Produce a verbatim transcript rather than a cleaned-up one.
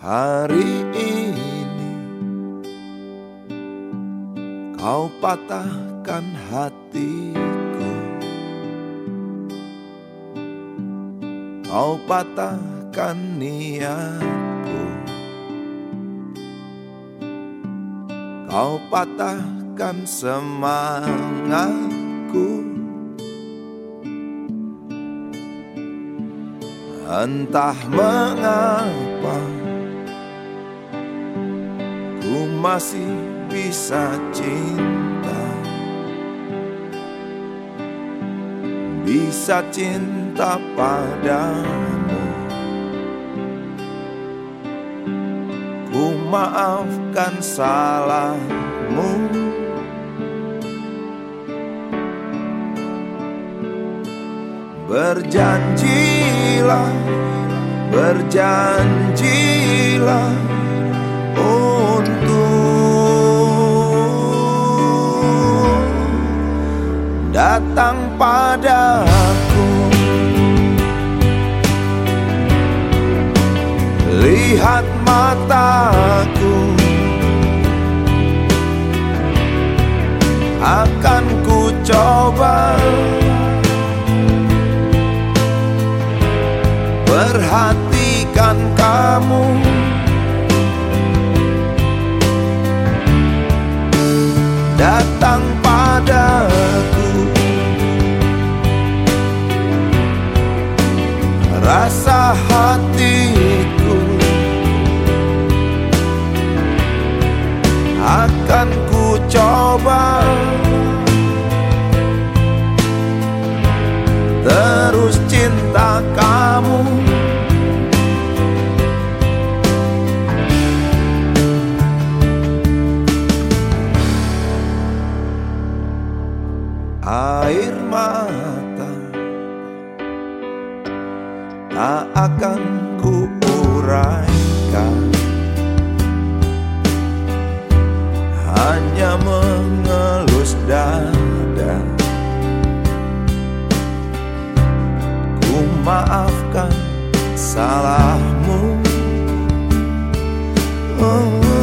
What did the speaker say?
Hari ini kau patahkan hatiku, kau patahkan niatku, kau patahkan semangatku. Entah mengapa ku masih bisa cinta, bisa cinta padamu. Ku maafkan salahmu, berjanjilah, berjanjilah untuk datang padaku. Lihat mataku, akan ku coba perhatikan kamu. Datang padaku, rasa hatiku akan ku coba terus cinta kamu. Air mata tak akan ku uraikan, hanya mengelus dada. Ku maafkan salahmu, oh.